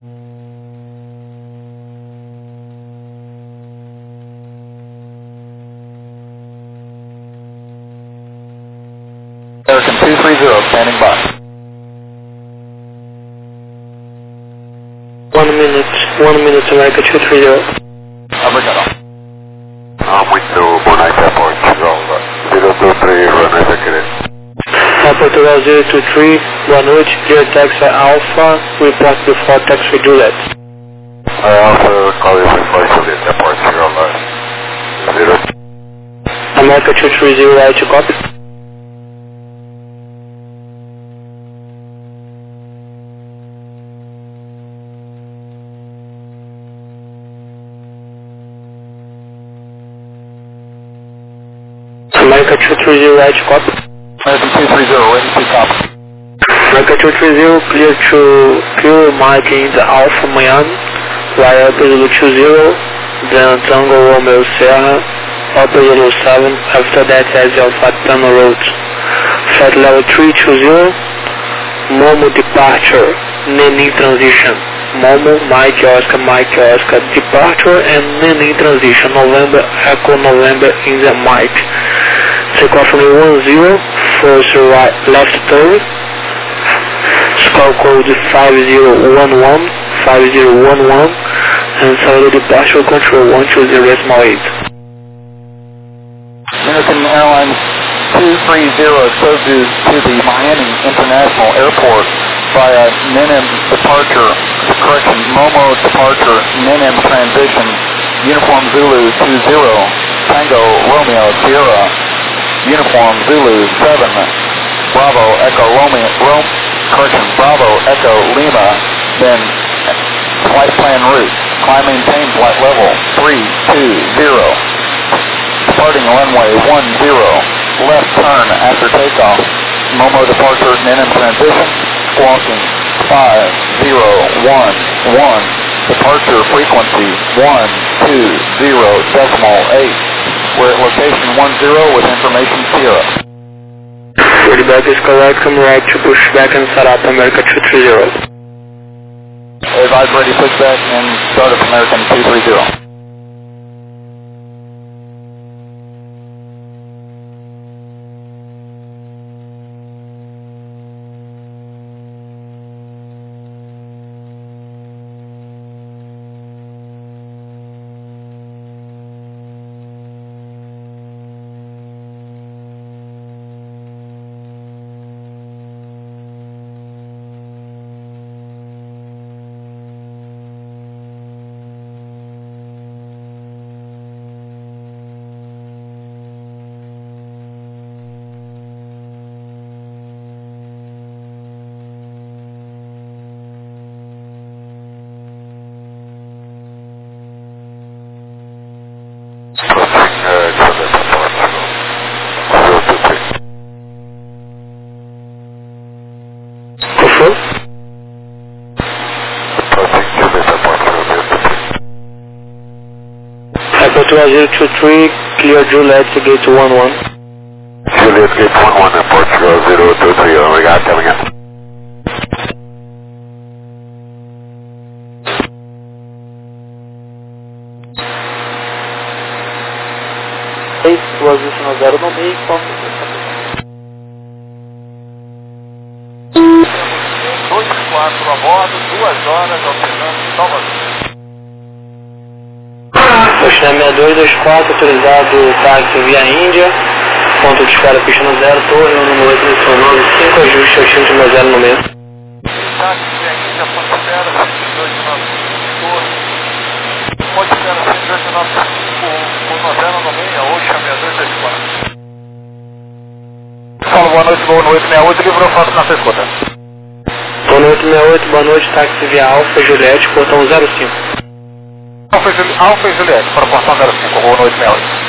American 230, standing by. 1 minute, America 230. Obrigado. Muito boa noite, Airport Portugal 023, boa noite, querido. Portugal 023, boa noite, clear taxi Alpha, report before taxi Juliet. I also call you for Juliet, Airport Portugal 0. America 230, right to copy. America 230, right to copy. American 230, ready to copy. America 230, clear to pure marking the Alpha Miami, via Zulu 20, then Tango Romeo Sierra, Upper Zulu 7, after that has your Fat Tunnel Road. Flight level 320, Momo departure, Nene transition. Momo, Mike Oscar, departure and Nene transition, November, Echo November in the Mike. Takeoff from 10, first right, left turn, score code 5011, and solid departure control 120.8. American Airlines 230 Soju to the Miami International Airport via Momo departure, Nenem transition, Uniform Zulu 20, Tango Romeo Sierra, Uniform Zulu 7, Bravo Echo Bravo Echo Lima, then flight plan route, climb maintain flight level 320. Departing runway 10, left turn after takeoff, Momo departure, Nenem transition, squawking 5011, departure frequency 120.8, we're at location 10 with information Sierra. Feedback is correct, come right to push back and set up America 230. Advise ready pushback and start up American 230. Portugal 023, clear Juliet to gate 11. Juliet gate 11 at Portugal 023, obrigado, até amanhã. Position 0 no meio, qual 24 a bordo, 2 horas alternando Salvador. Ocean 6224, autorizado táxi via Índia, ponto de espera pista no 0, torre, número 8, missão 95, ajuste ao time no 0 no meio. Táxi via Índia, ponto de espera 289, torre, ponto de espera 289, com novela no meio, Ocean 6224. Fala, boa noite, 68, livrou foto na sua escuta. Boa noite, 68, boa noite, táxi via Alfa, Juliette, portão 05. Alfa e Juliette, para o portão 05, boa noite, 68.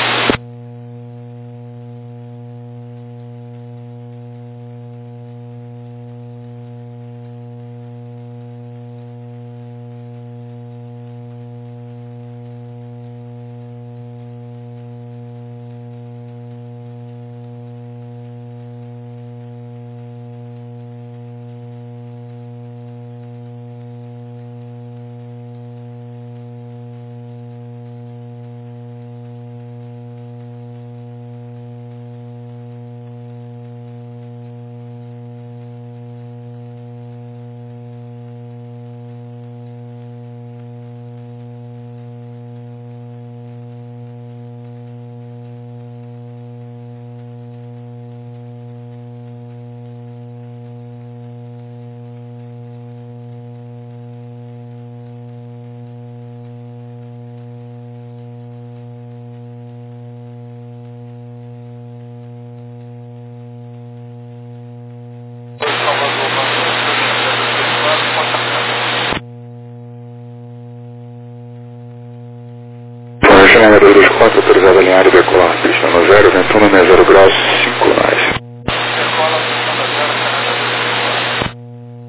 China 224, autorizado a alinhar e decolar, pista no 0, vento 160 graus, 5 nós. Decola pista no 0, China 224.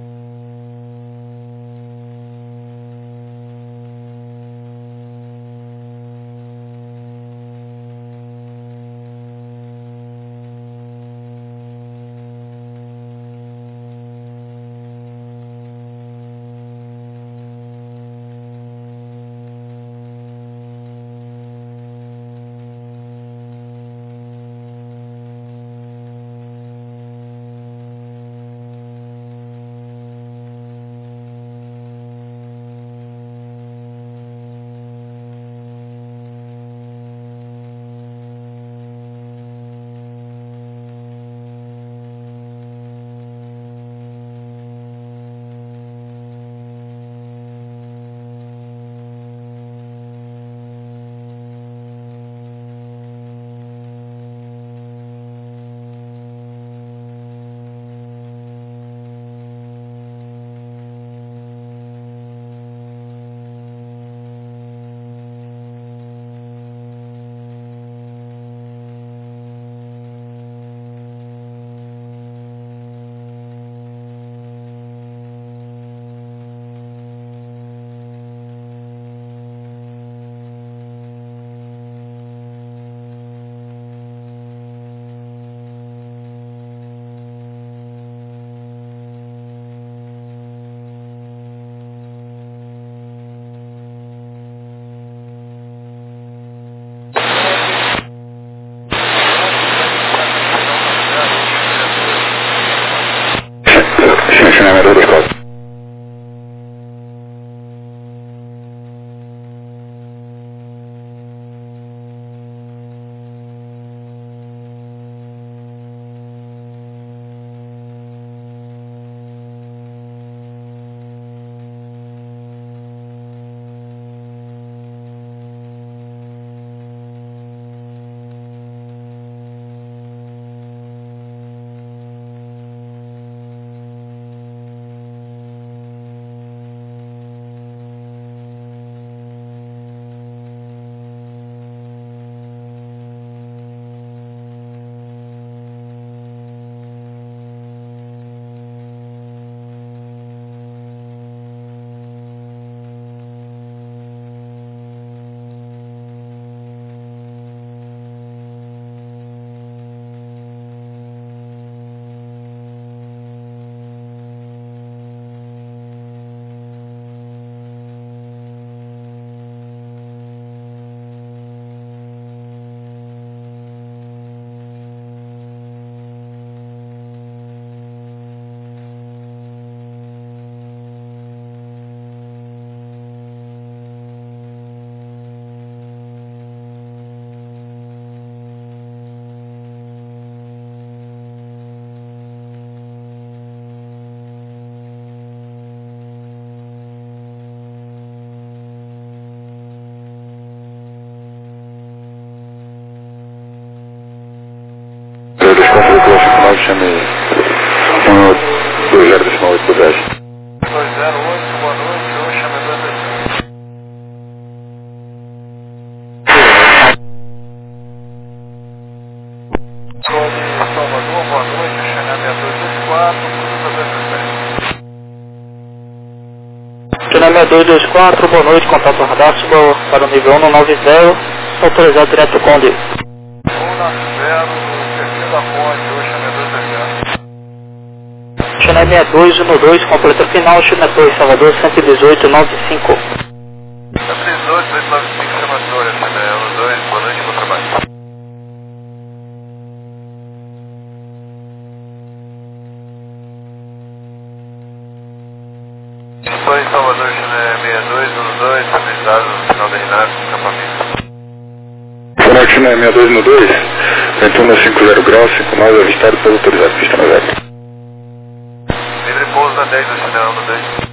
China 224. Chame 120 por 10. 208, boa noite, Ocean 225. Sobre Salvador, boa noite, China 6224, cruza 227. China 6224, boa noite, contato radar, suba para o nível 190, autorizado direto Conde. 190, perfil da ponte, Ocean 227. China 6212, completa final, China 2, Salvador 11895. 118, 295, chamatória, China 12, boa noite, bom trabalho. Estou em Salvador, China 6212, estabilizado no final da Renata, acampamento. Boa noite, China 6212, vento 150 graus, 5 nós, avistado pelo autorizado, pista no 0. Livre pouso na 10 do China 12.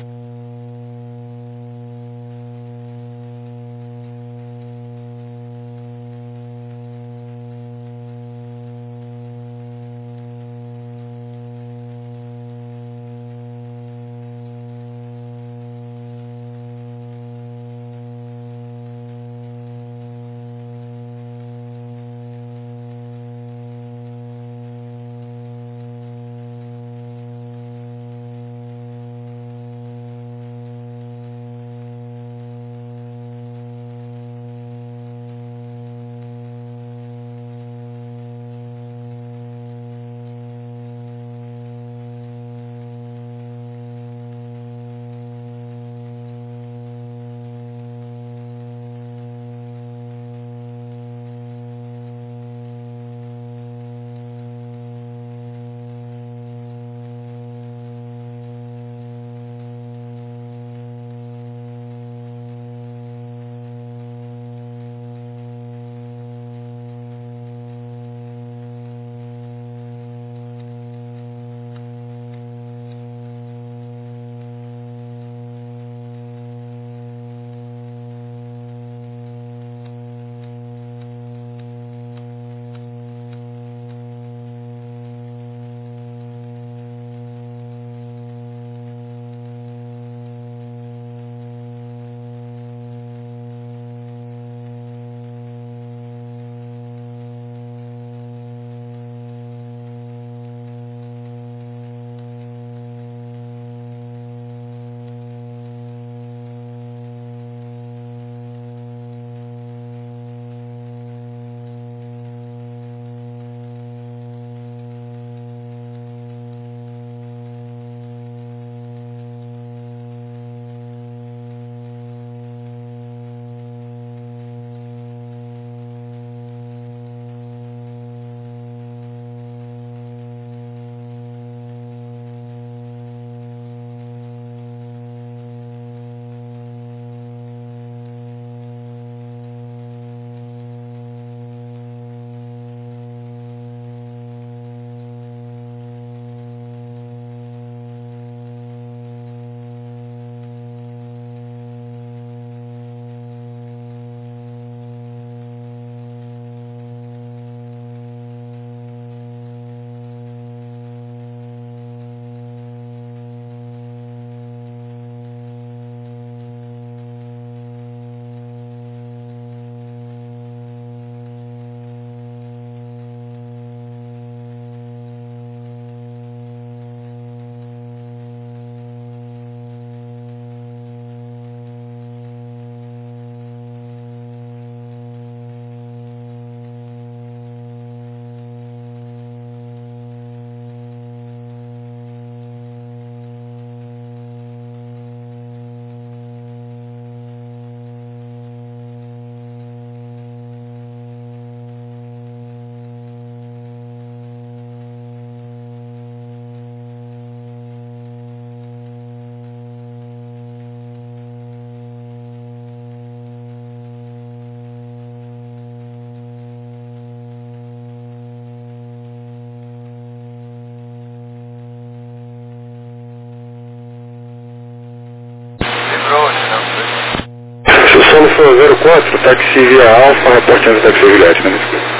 Solo for 04, táxi via Alfa, reportando o táxi Juliette, né?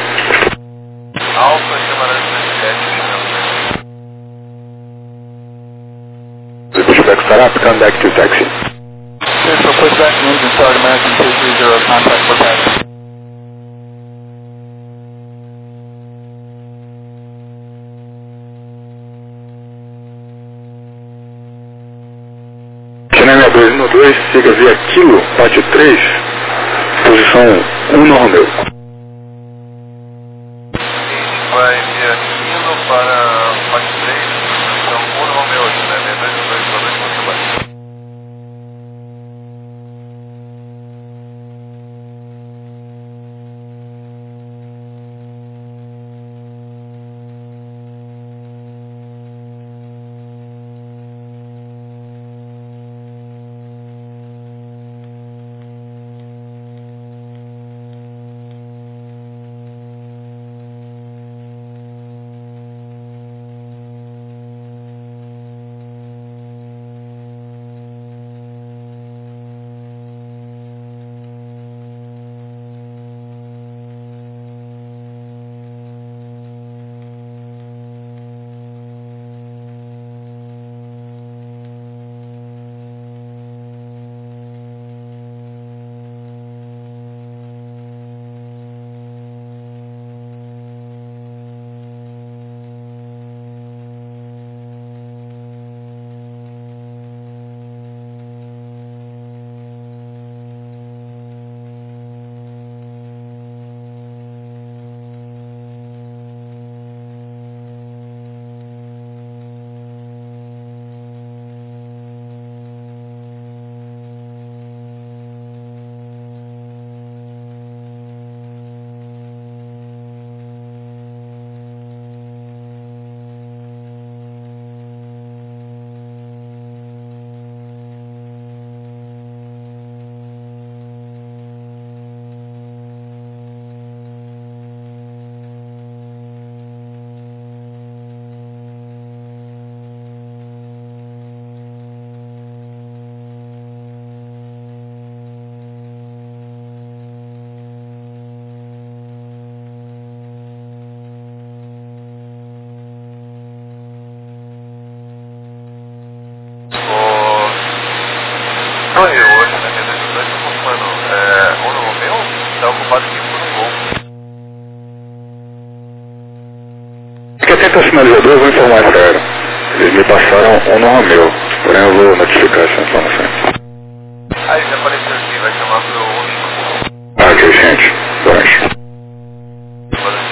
Alfa, chamarada Juliette, Push back start up, come back to taxi. Clear for pushback and engine start, American 230, contact for taxi. China 212, siga via Kilo, Pátio 3, posição 1 no Romeu. Vai via Kilo para Pátio 3, posição 1 no Romeu, China 212, boa noite, bom trabalho. Sou eu, hoje na minha 212, estou ocupando o Romeu, está ocupado aqui por um gol. Fique atento ao sinalizador, eu vou informar essa galera. Eles me passaram um no Romeu, porém eu vou notificar essa informação. Aí já apareceu aqui, vai chamar pro único. Ok, gente. Boa noite. Boa noite.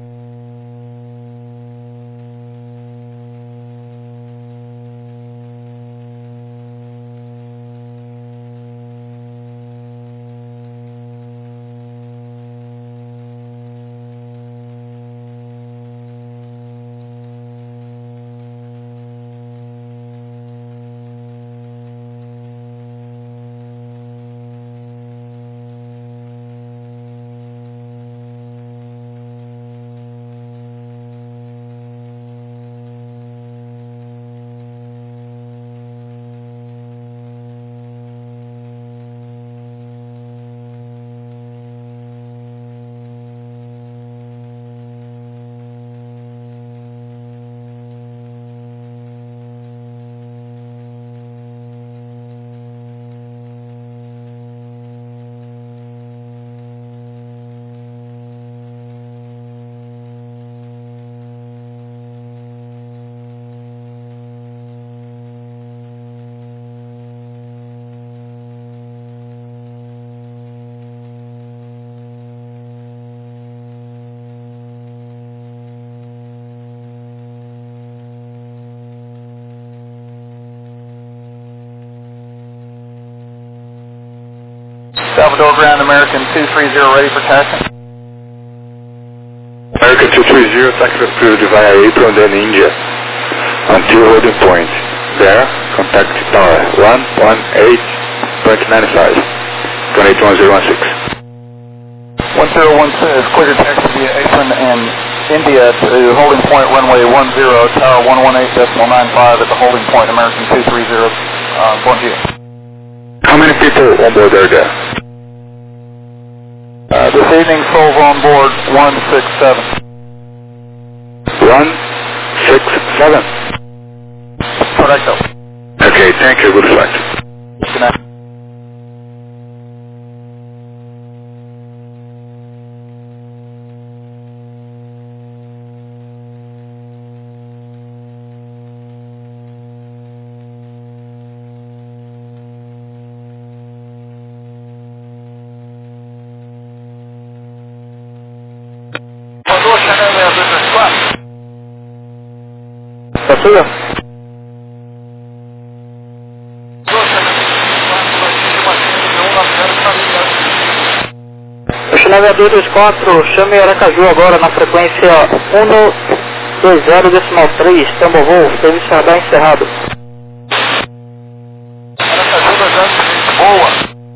Salvador Ground, American 230, ready for taxi. American 230, taxi approved via April and then India until holding point. There, contact tower 118.95, 28116. 1016, clear to taxi via Apron and India to holding point runway 10, tower 118.95 at the holding point, American 230, bon dia. How many people on board are there? This evening, souls on board 167. 167. Correcto. Okay, thank you. Good flight. Good night. Mandou Chanel 6234. Tá tudo? Ocean Aviador 24, chame Aracaju agora na frequência 120,3, Tambovoo, serviço radar encerrado. Aracaju 203, boa.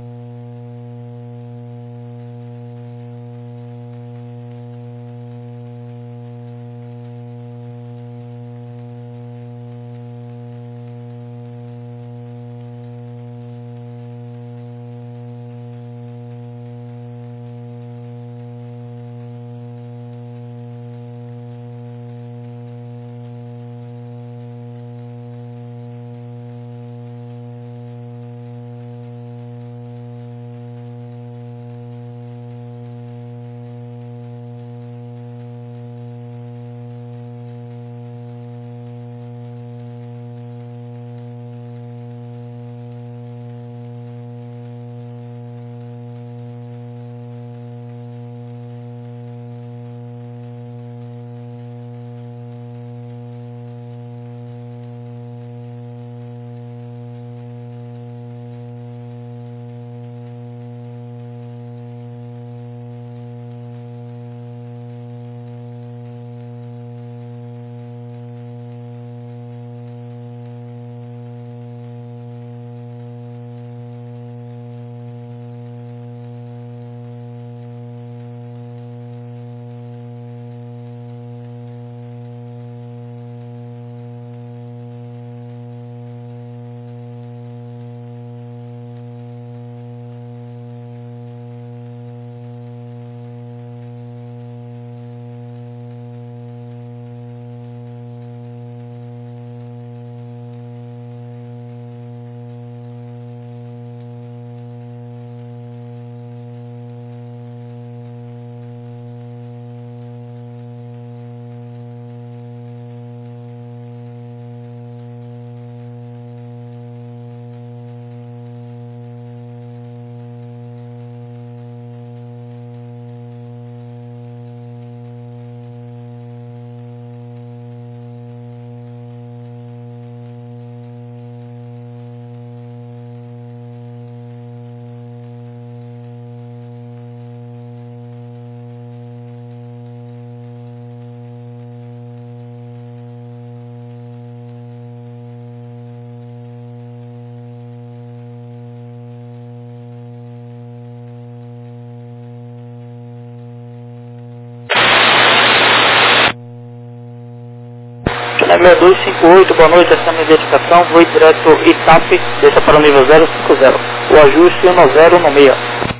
Channel 258, boa noite, essa é a minha identificação, voo direto ITAP, desça para o nível 050, o ajuste 10 no meia.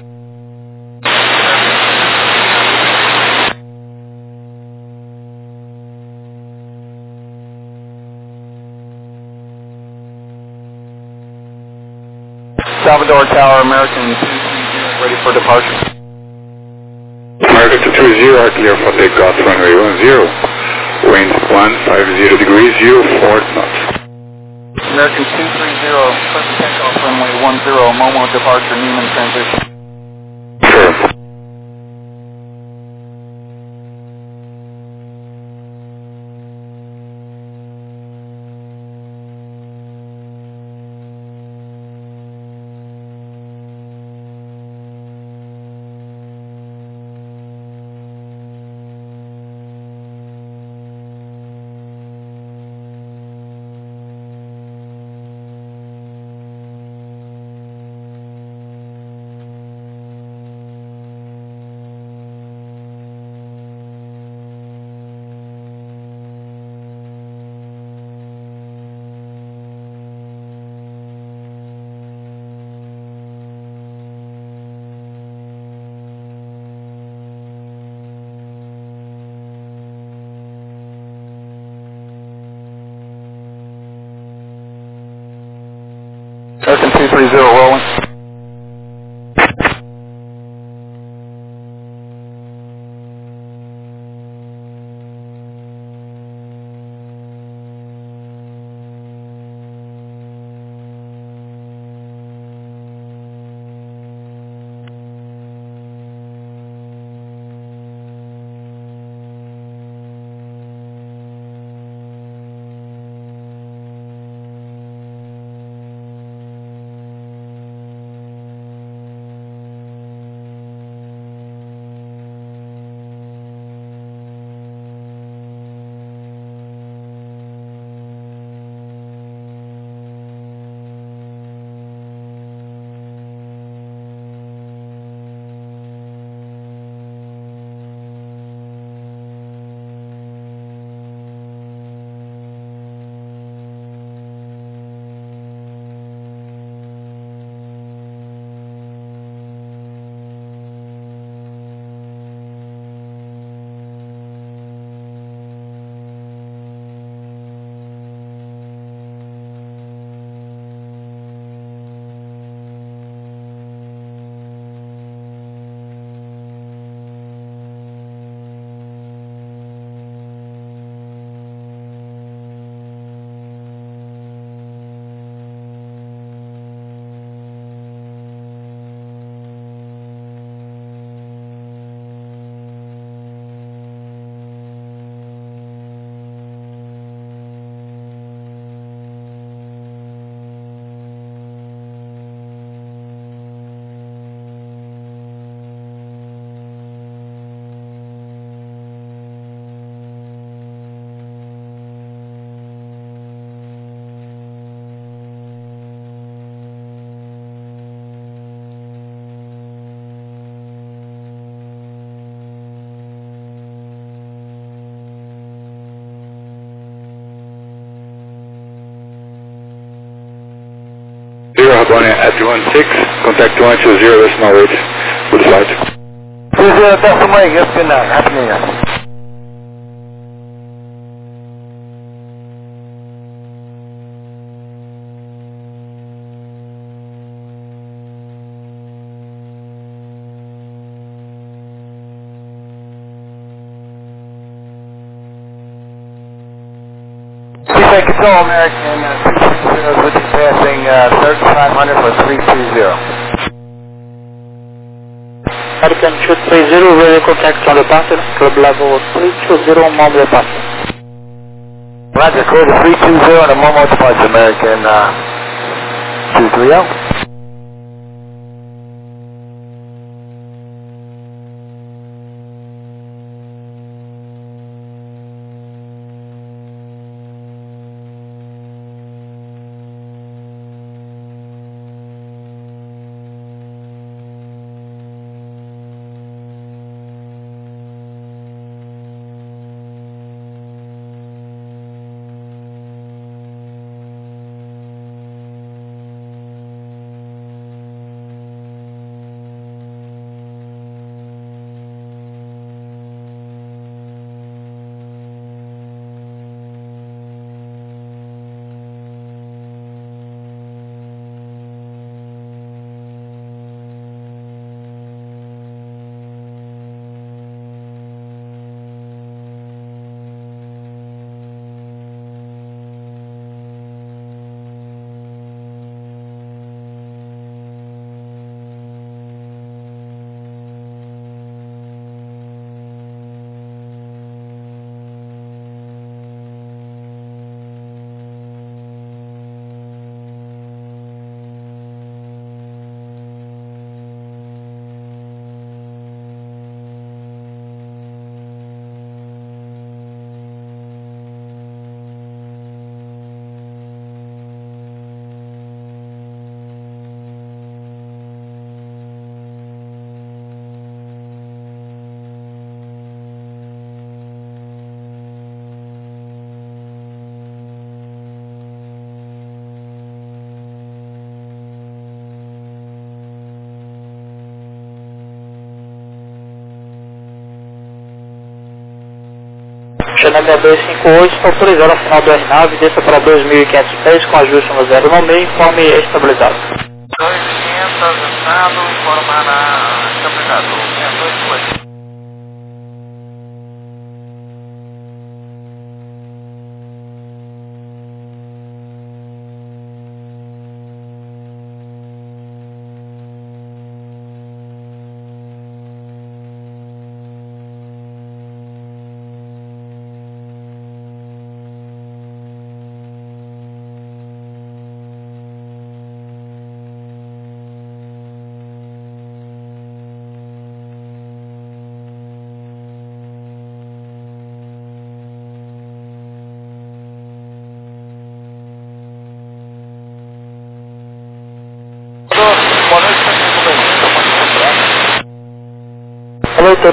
Salvador Tower, American 230, ready for departure. American 230, are clear for takeoff, runway 10. Wind 150 degrees, 04 knots. American 230, first takeoff, runway 10, Momo departure, Neiman transition. Sure. 330 rolling. Rabone at 16, contact 120, decimal 8, good flight. 30 decimal 8, yes, good night, happy New Year. Seaflight Control, American 260, which is passing 3500 for 330. American 230, radio contact on the departure, club level 320, Momo departure. Roger, clear to 320 on a Momo departure, American 230. Chanel 258, autorizado ao final do R9, desça para 2.500 pés com ajuste no 0 no meio, informe estabilizado. ajustado, informar na estabilizador. 62 foi. Boa noite, Alô, tô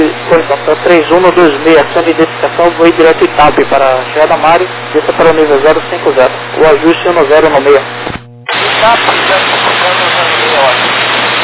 3126, ação de identificação, vou ir direto Itape para Cheia da Mari, desça para o nível 050, o ajuste 10 no meio. Itape, 050, ótimo.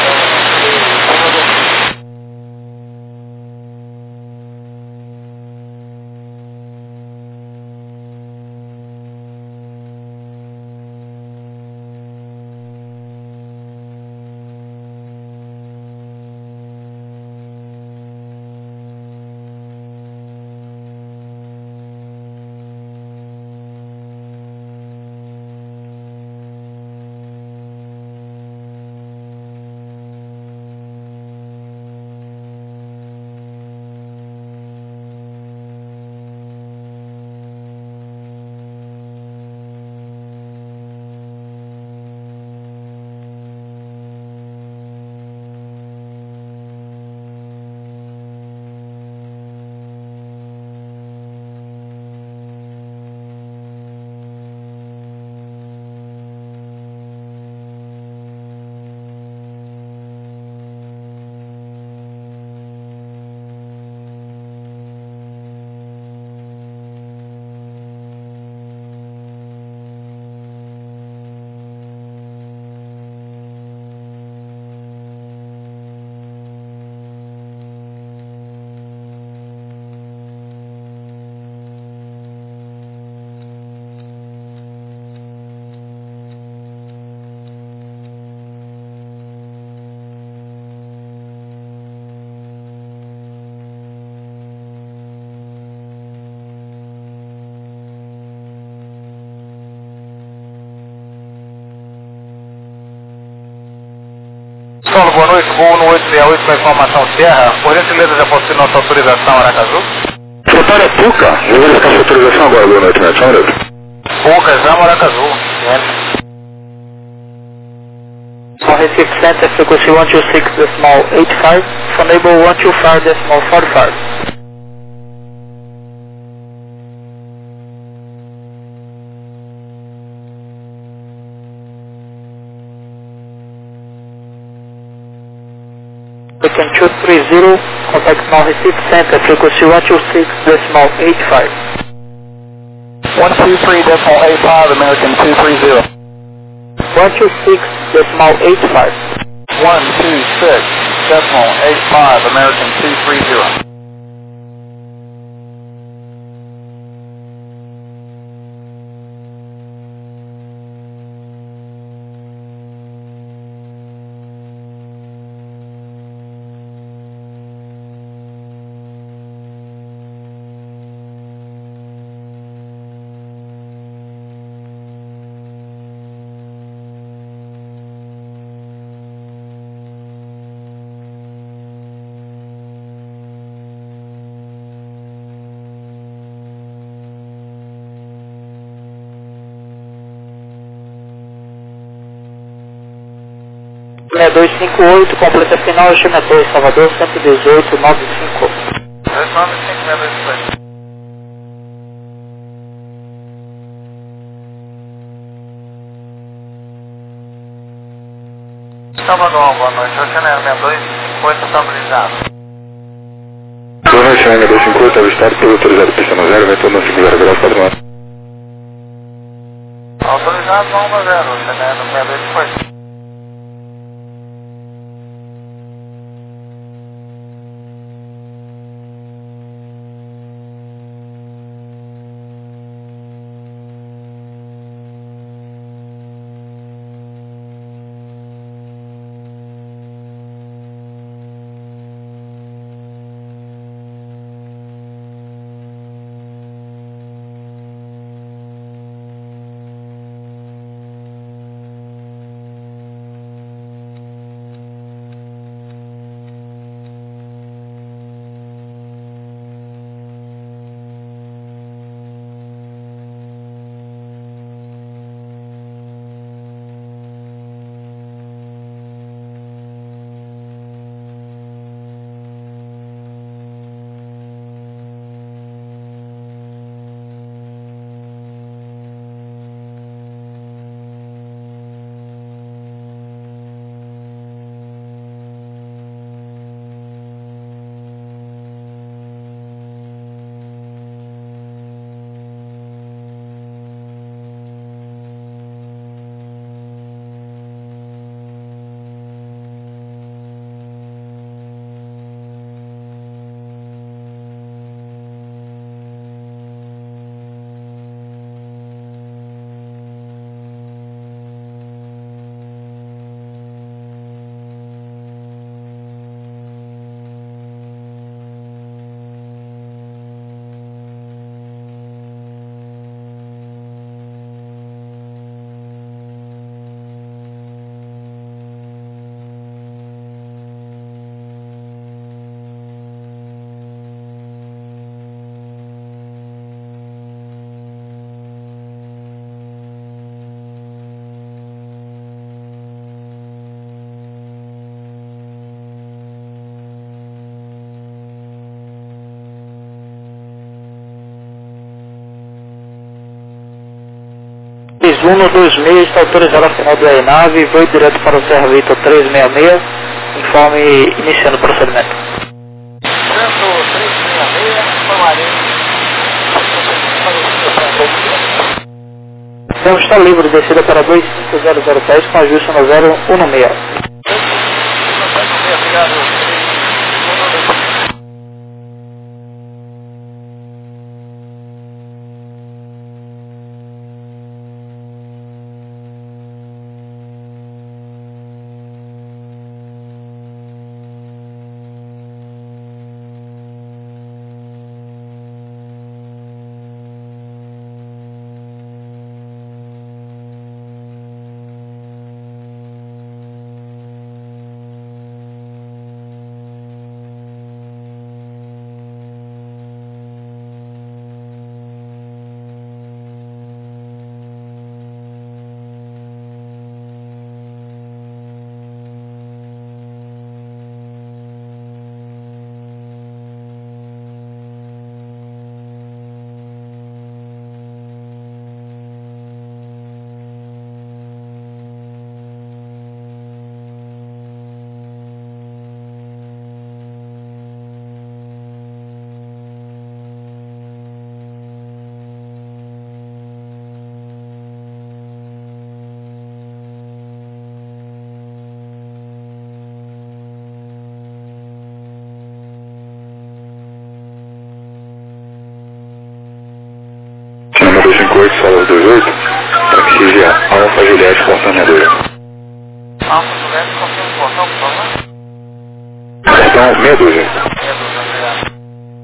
Solo, boa noite, voo no 868 com a informação Sierra. Por gentileza, já posso ter nossa autorização Aracaju? Secretária Puca, eu vou verificar sua autorização agora, boa noite, só um minuto. Puca, já Aracaju. Small Recife Center, frequency 126.85, Funable 125.45. Weekend 230, contact Small Recife Center, frequency 126.85. 123.85, American 230. 126.85. 126.85, American 230. É 258, completa final, GM2, Salvador, 118.95. 295, Salvador, boa noite. Oceano 62, estabilizado. Boa noite, China 258, avistado pelo autorizado pista no 0, vento no 50 graus, padrão. Autorizado, vamos a 0, Oceano 62 foi. 126 está autorizado a final da aeronave, voo direto para o Serra Vitor 366, informe iniciando o procedimento. Centro 366, Palmarim. Então está livre, descida para 25010 com ajuste no 016. Obrigado. Número 258, solo 28, taxi Alfa Juliette, portão 62. Alfa Juliette, confirma o portão, por favor. Portão 62. Obrigado.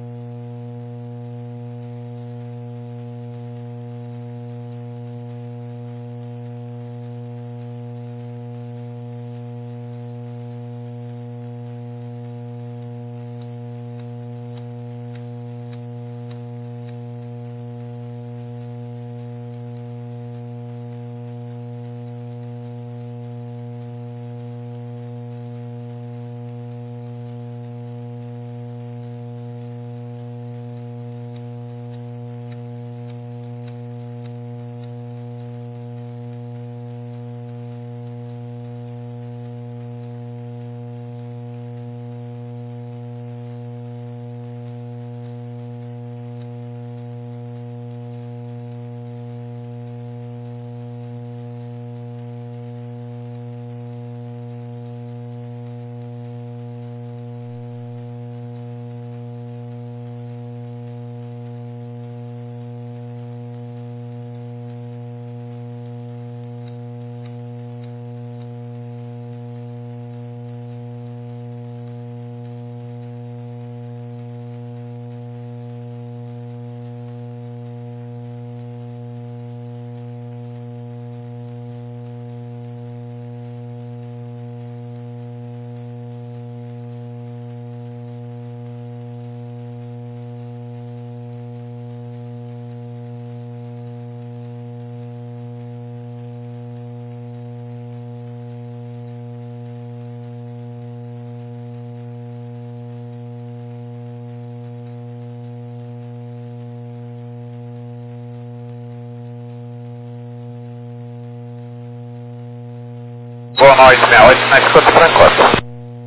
Boa noite, 68, na escuta Francota.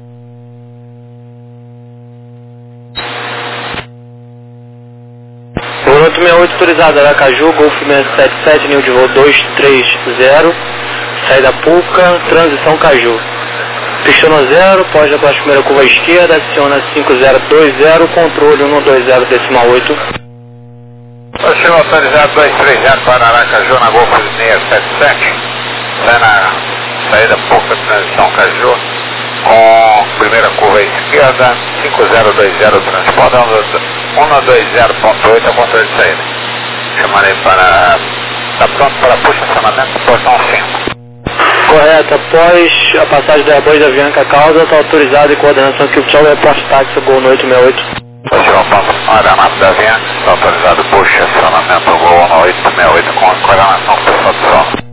Voo 868 autorizado, Aracaju, Golf 677, nível de voo 230, saída Puca, transição Caju. Pistou no 0, pode após a primeira curva à esquerda, adiciona 5020, controle 120,8. O senhor autorizado 230 para Aracaju, na Golfo 677, vai na saída pouca transição Caju, com primeira curva à esquerda, 5020, transpondendo 120.8, a controle de saída. Chamarei para... Está pronto para posicionamento do portão 5. Correto, após a passagem da Airbus da Avianca Causa, está autorizado em coordenação que o pessoal do aeroporto táxi Gol no 868. O senhor Pampa, aeronave da Avianca, está autorizado por estacionamento Gol no 868 com coordenação com o pessoal do sol.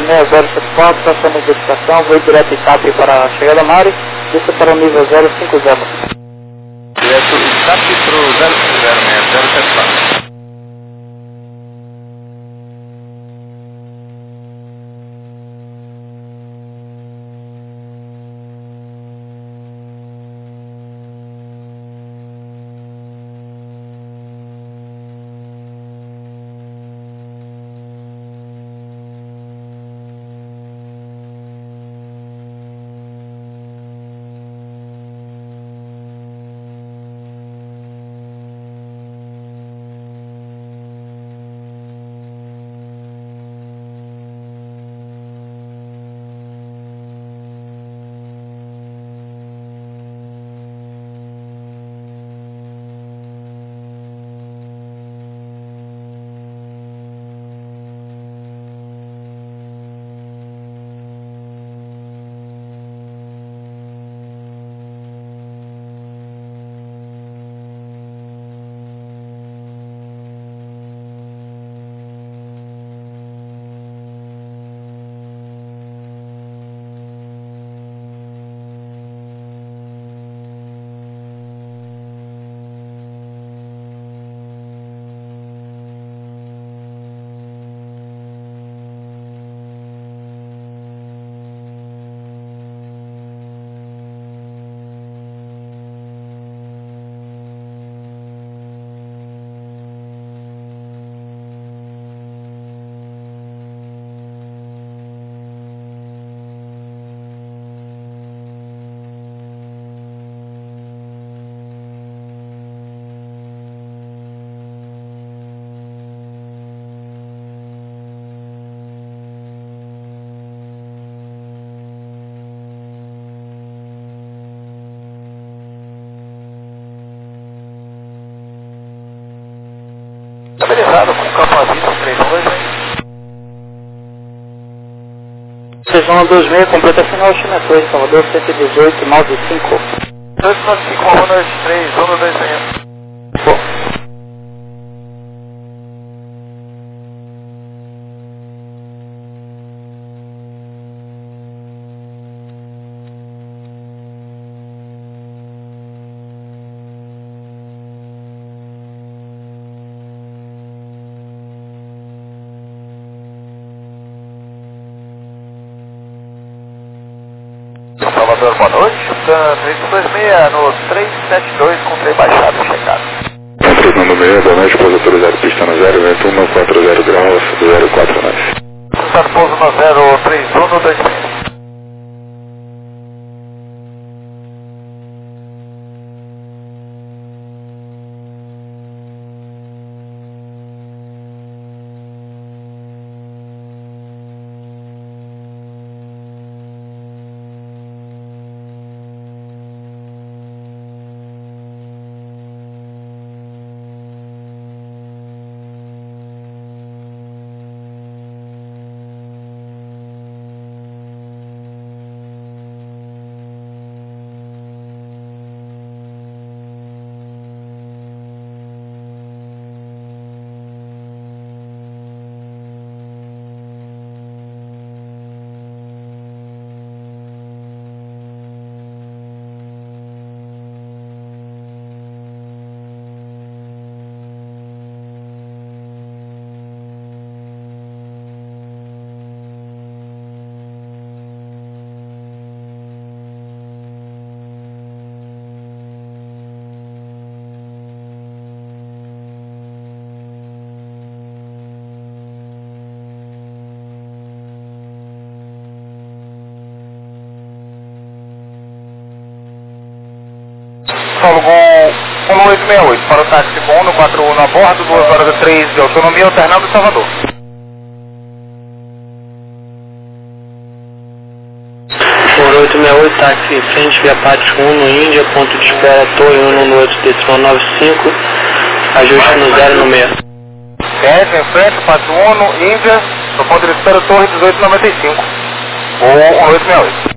6074, passando a identificação, vou direto TAP para a chegada na área, desça para o nível 050. Direto TAP para o 050, 074. Estabilizado com o Capavista 3126. 6126, completa final, China 2, Salvador 11895. 295, Romano 3, 126. Bom. Salvador, boa noite. 326 no 372 com trem baixado, checado. Entrando no meio, boa noite, pouso autorizado, pista no 0, vento 140 graus, 049. Estado pouso no 031 no 26. Solo com 1868 para o táxi com 141 a bordo, 2 horas e 3 de autonomia, alternando em Salvador. 1868, táxi em frente, via Pátio 1 no Índia, ponto de espera, Torre 118.95, ajuste no 0 no meio. Certo, em frente, Pátio 1 no Índia, no ponto de espera, Torre 1895, ou 1868.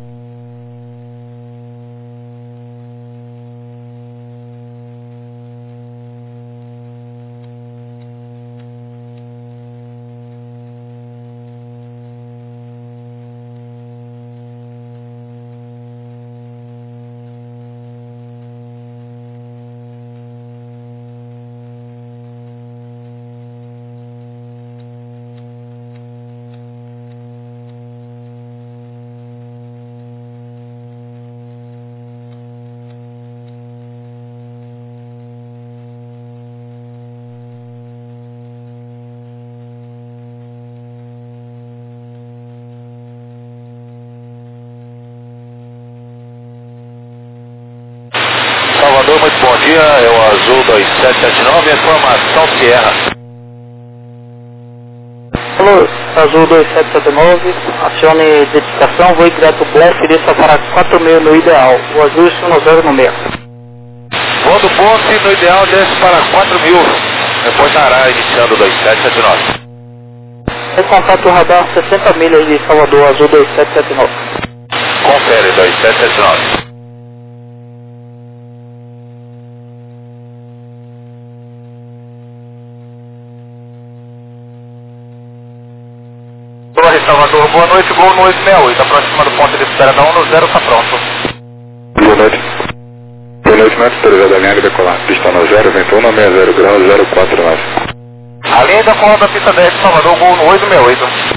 Salvador, muito bom dia, é o Azul 2779, informação Sierra. Alô, Azul 2779, acione identificação, voo direto Bluff, desça para 4.000 no ideal, o Azul 10 no meio. Voo do Bluff, no ideal, desce para 4.000, reportará iniciando 2779. Tem contato radar 60 milhas de Salvador, Azul 2779. Confere 2779. Torre Salvador, boa noite, gol no 868, aproxima do ponto de espera da 10, está pronto. Boa noite. Boa noite, metro autorizado a linha de decolar. Pista no 0, vento 160 graus, 049. A linha da coluna da pista 10 de Salvador, gol no 868.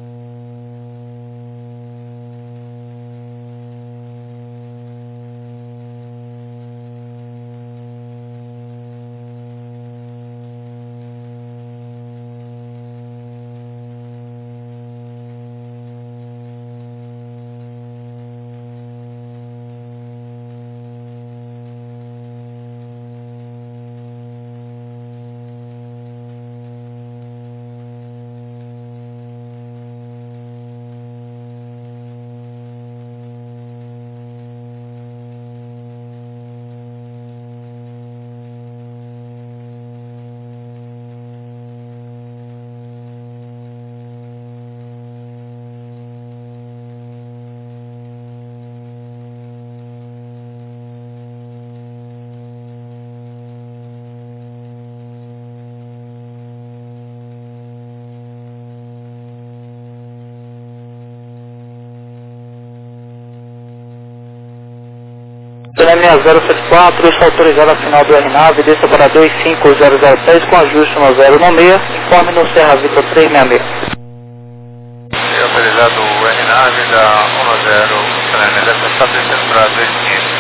Telemetria 074, está autorizado a final do RNAV, desça para 25003 com ajuste no 096, informe no Serra Vitor 366. É autorizado o RNAV da 10, deve estar descendo para 2500.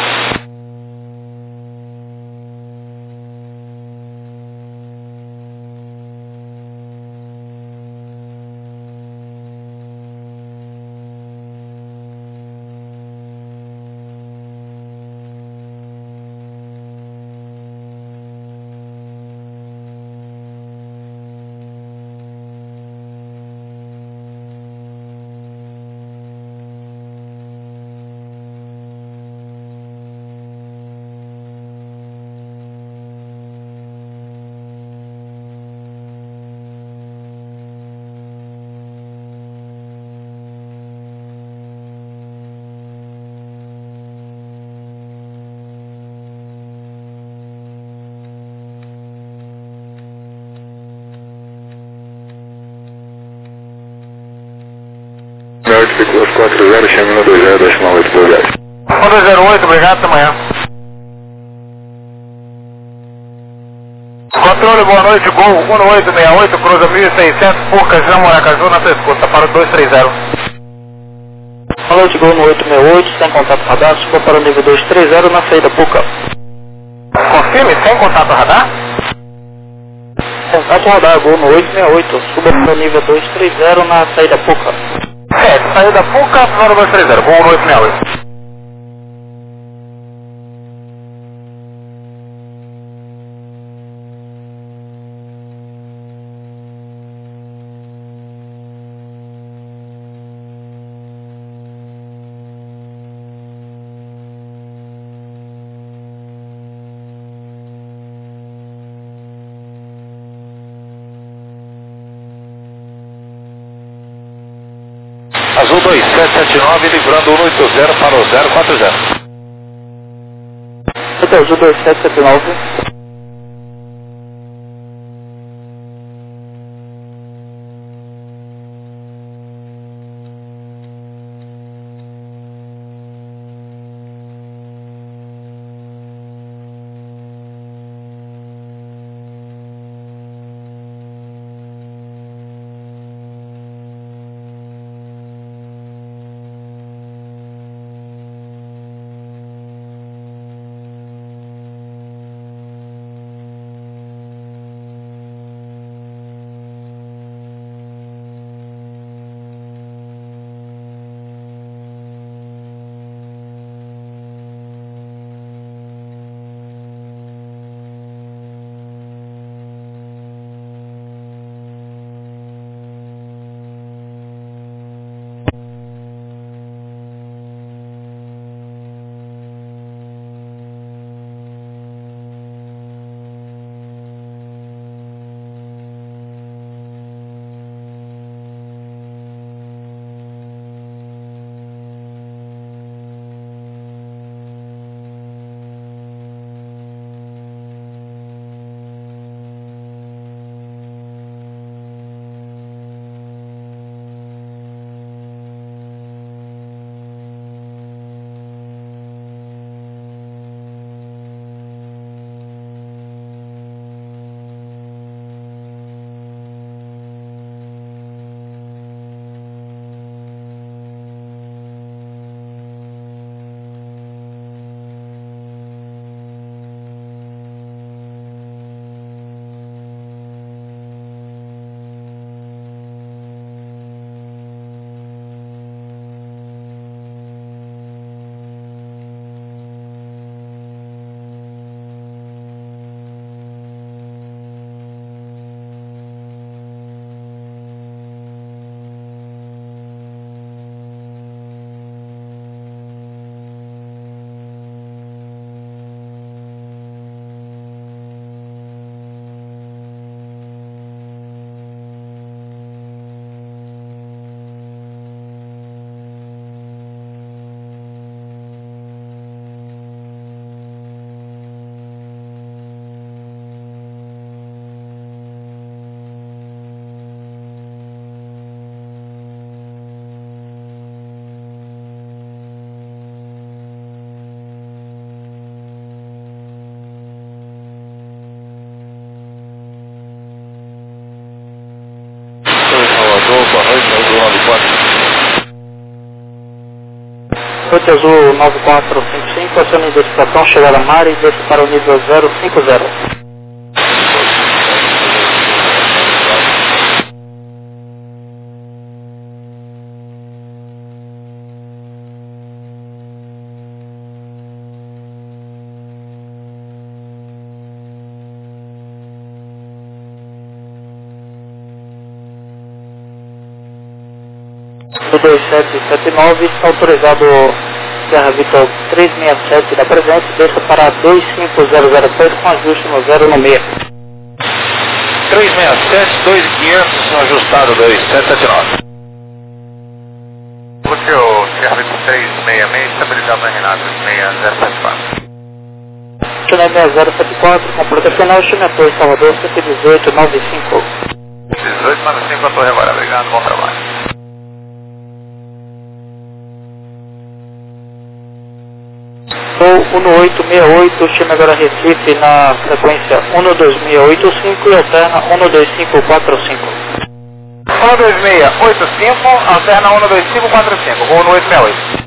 Ciclos 40, chama 20, decimal 8, boa viagem. 208, obrigado, até amanhã. Controle, boa noite, gol 1868, cruza 1600, Pucas, Jamorecaju, na sua escuta, para o 230. Boa noite, gol no 868, sem contato radar, suba para o nível 230 na saída Puca. Confirme, sem contato radar? Contato radar, gol no 868, suba para o nível 230 na saída Puca. Saída Puca, para o 230, gol no 868. Azul 2779, livrando 180 para o 040. Azul 2779. Norte Azul 9455, acione identificação, chegada a mar e desce para o nível 050. O 2779 está autorizado Serra Vitor 367 da presente, desça para 25003 com ajuste no 0 no meio. 367, 2500, ajustado 2779. Porque o Serra Vitor 366 estabilizado na Renato 6074. Chile 6074, completa final, Chile Torre Salvador 11895. 1895 a torre agora, obrigado, bom trabalho. Ou 1868, Chile agora Recife na frequência 12685 e alterna 12545. 12685, alterna 12545, voo no 868.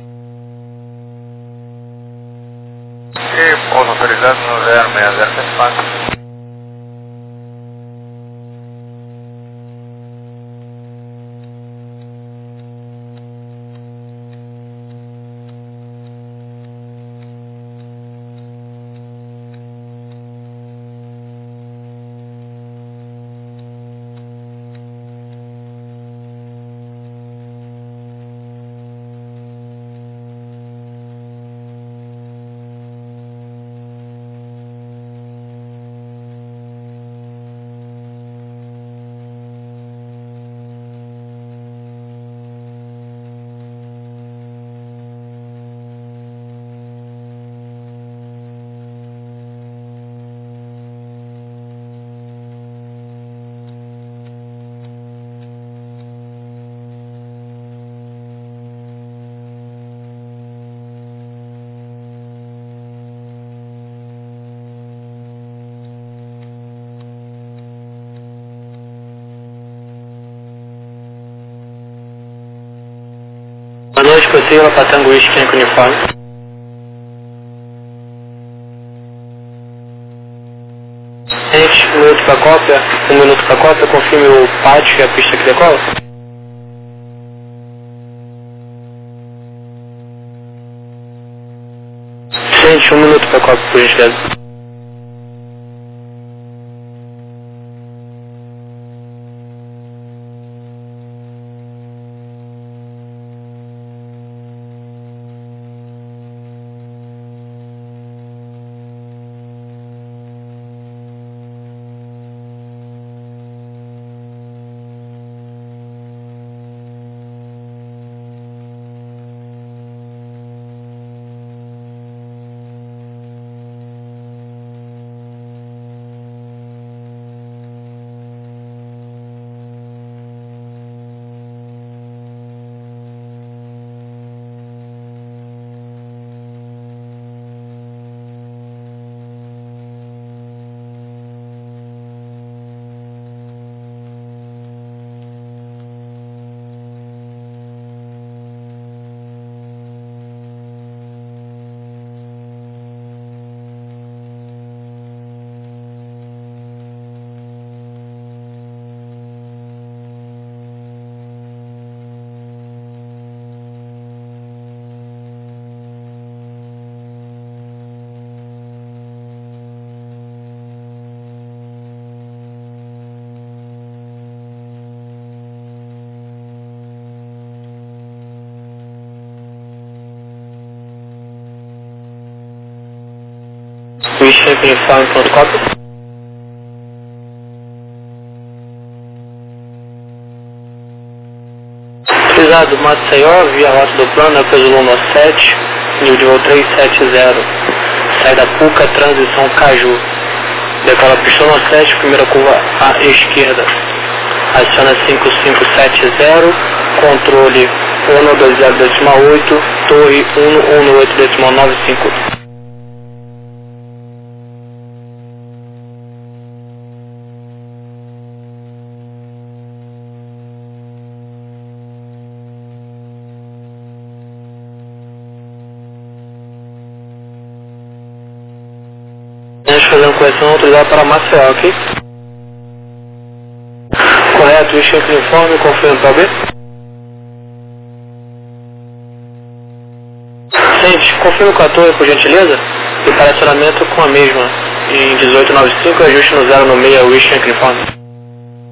E pouso autorizado no 06074. Boa noite, Cocila, Patango Whisky Uniforme. Gente, 1 minuto para cópia, 1 minuto para cópia, confirme o pátio e a pista que decola. Gente, 1 minuto para cópia, por gentileza. Whisky Uniforme, ponto cópia. Utilizado Maceió, via rota do plano, peso Luma 7, nível de voo 370. Sai da Puca, transição Caju. Decola pistão 7, primeira curva à esquerda. Aciona 5570, controle 120,8, torre 118,95. correção autorizada para Maceió, ok? Correto, Wish Informe, confirma para B. Gente, confirme com a torre, por gentileza, e para acionamento com a mesma. Em 1895, ajuste no 0 no meio, Wish Informe.